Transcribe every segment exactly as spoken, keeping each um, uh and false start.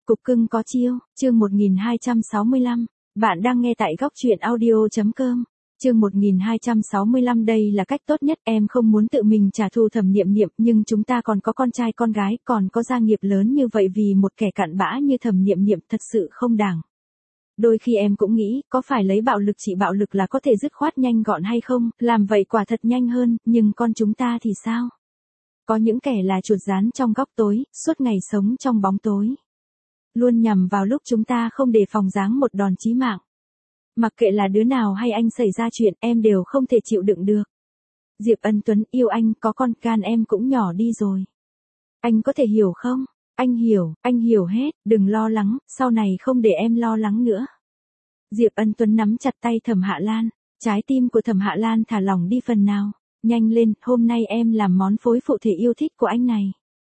Cục cưng có chiêu, chương một nghìn hai trăm sáu mươi lăm. Bạn đang nghe tại góc truyện audio chấm com. Chương một nghìn hai trăm sáu mươi lăm đây là cách tốt nhất, em không muốn tự mình trả thù Thẩm Niệm Niệm, nhưng chúng ta còn có con trai con gái, còn có gia nghiệp lớn như vậy, vì một kẻ cặn bã như Thẩm Niệm Niệm thật sự không đáng. Đôi khi em cũng nghĩ, có phải lấy bạo lực trị bạo lực là có thể dứt khoát nhanh gọn hay không, làm vậy quả thật nhanh hơn, nhưng con chúng ta thì sao? Có những kẻ là chuột rán trong góc tối, suốt ngày sống trong bóng tối. Luôn nhằm vào lúc chúng ta không đề phòng giáng một đòn chí mạng. Mặc kệ là đứa nào hay anh xảy ra chuyện, em đều không thể chịu đựng được. Diệp Ân Tuấn yêu anh, có con, gan em cũng nhỏ đi rồi. Anh có thể hiểu không? Anh hiểu, anh hiểu hết, đừng lo lắng, sau này không để em lo lắng nữa. Diệp Ân Tuấn nắm chặt tay Thẩm Hạ Lan, trái tim của Thẩm Hạ Lan thả lỏng đi phần nào. Nhanh lên, hôm nay em làm món phối phụ thể yêu thích của anh này.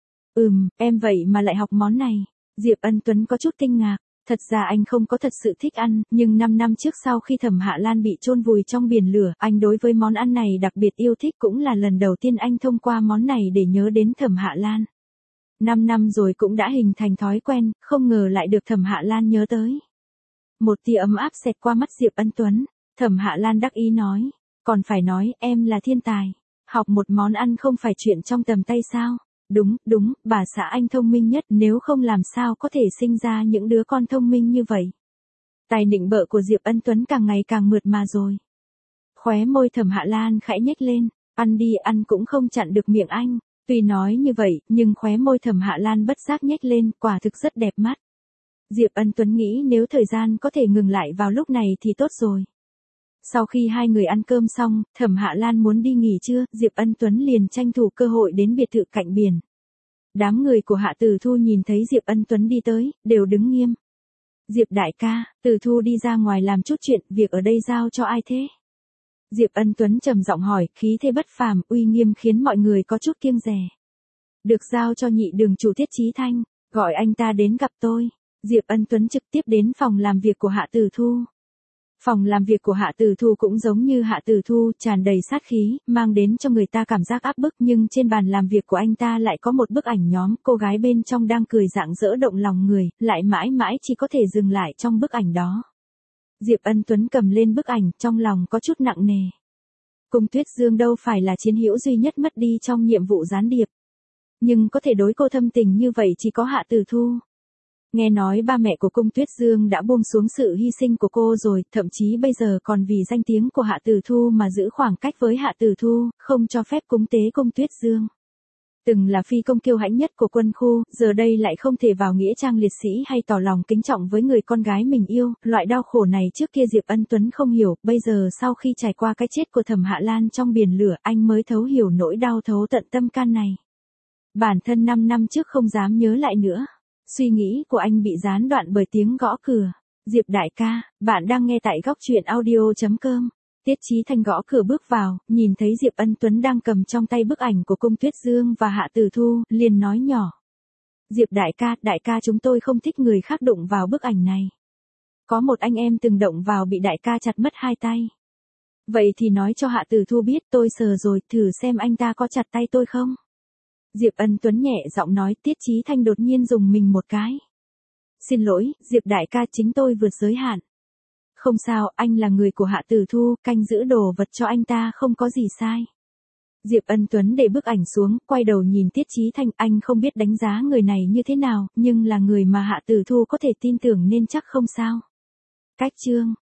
Ừm, em vậy mà lại học món này. Diệp Ân Tuấn có chút kinh ngạc, thật ra anh không có thật sự thích ăn, nhưng năm năm trước sau khi Thẩm Hạ Lan bị chôn vùi trong biển lửa, anh đối với món ăn này đặc biệt yêu thích, cũng là lần đầu tiên anh thông qua món này để nhớ đến Thẩm Hạ Lan. Năm năm rồi cũng đã hình thành thói quen, không ngờ lại được Thẩm Hạ Lan nhớ tới. Một tia ấm áp xẹt qua mắt Diệp Ân Tuấn, Thẩm Hạ Lan đắc ý nói, còn phải nói, em là thiên tài, học một món ăn không phải chuyện trong tầm tay sao? Đúng, đúng, bà xã anh thông minh nhất, nếu không làm sao có thể sinh ra những đứa con thông minh như vậy. Tài nịnh bợ của Diệp Ân Tuấn càng ngày càng mượt mà rồi. Khóe môi Thẩm Hạ Lan khẽ nhếch lên, ăn đi ăn cũng không chặn được miệng anh. Tuy nói như vậy, nhưng khóe môi Thẩm Hạ Lan bất giác nhếch lên, quả thực rất đẹp mắt. Diệp Ân Tuấn nghĩ nếu thời gian có thể ngừng lại vào lúc này thì tốt rồi. Sau khi hai người ăn cơm xong, Thẩm Hạ Lan muốn đi nghỉ trưa, Diệp Ân Tuấn liền tranh thủ cơ hội đến biệt thự cạnh biển. Đám người của Hạ Tử Thu nhìn thấy Diệp Ân Tuấn đi tới, đều đứng nghiêm. Diệp đại ca, Tử Thu đi ra ngoài làm chút chuyện, việc ở đây giao cho ai thế? Diệp Ân Tuấn trầm giọng hỏi, khí thế bất phàm, uy nghiêm khiến mọi người có chút kiêng dè. Được giao cho nhị đường chủ Tiết Chí Thanh, gọi anh ta đến gặp tôi. Diệp Ân Tuấn trực tiếp đến phòng làm việc của Hạ Tử Thu. Phòng làm việc của Hạ Tử Thu cũng giống như Hạ Tử Thu, tràn đầy sát khí, mang đến cho người ta cảm giác áp bức, nhưng trên bàn làm việc của anh ta lại có một bức ảnh nhóm, cô gái bên trong đang cười rạng rỡ động lòng người, lại mãi mãi chỉ có thể dừng lại trong bức ảnh đó. Diệp Ân Tuấn cầm lên bức ảnh, trong lòng có chút nặng nề. Cung Tuyết Dương đâu phải là chiến hữu duy nhất mất đi trong nhiệm vụ gián điệp. Nhưng có thể đối cô thâm tình như vậy chỉ có Hạ Tử Thu. Nghe nói ba mẹ của Cung Tuyết Dương đã buông xuống sự hy sinh của cô rồi, thậm chí bây giờ còn vì danh tiếng của Hạ Tử Thu mà giữ khoảng cách với Hạ Tử Thu, không cho phép cúng tế Cung Tuyết Dương. Từng là phi công kiêu hãnh nhất của quân khu, giờ đây lại không thể vào nghĩa trang liệt sĩ hay tỏ lòng kính trọng với người con gái mình yêu, loại đau khổ này trước kia Diệp Ân Tuấn không hiểu, bây giờ sau khi trải qua cái chết của Thẩm Hạ Lan trong biển lửa, anh mới thấu hiểu nỗi đau thấu tận tâm can này. Bản thân năm năm trước không dám nhớ lại nữa. Suy nghĩ của anh bị gián đoạn bởi tiếng gõ cửa. Diệp đại ca, bạn đang nghe tại góc truyện audio chấm com. Tiết Chí Thanh gõ cửa bước vào, nhìn thấy Diệp Ân Tuấn đang cầm trong tay bức ảnh của Cung Tuyết Dương và Hạ Tử Thu, liền nói nhỏ. Diệp đại ca, đại ca chúng tôi không thích người khác đụng vào bức ảnh này. Có một anh em từng động vào bị đại ca chặt mất hai tay. Vậy thì nói cho Hạ Tử Thu biết, tôi sờ rồi, thử xem anh ta có chặt tay tôi không? Diệp Ân Tuấn nhẹ giọng nói. Tiết Chí Thanh đột nhiên dùng mình một cái. Xin lỗi, Diệp đại ca, chính tôi vượt giới hạn. Không sao, anh là người của Hạ Tử Thu, canh giữ đồ vật cho anh ta không có gì sai. Diệp Ân Tuấn để bức ảnh xuống, quay đầu nhìn Tiết Chí Thanh, anh không biết đánh giá người này như thế nào, nhưng là người mà Hạ Tử Thu có thể tin tưởng nên chắc không sao. Cách chương,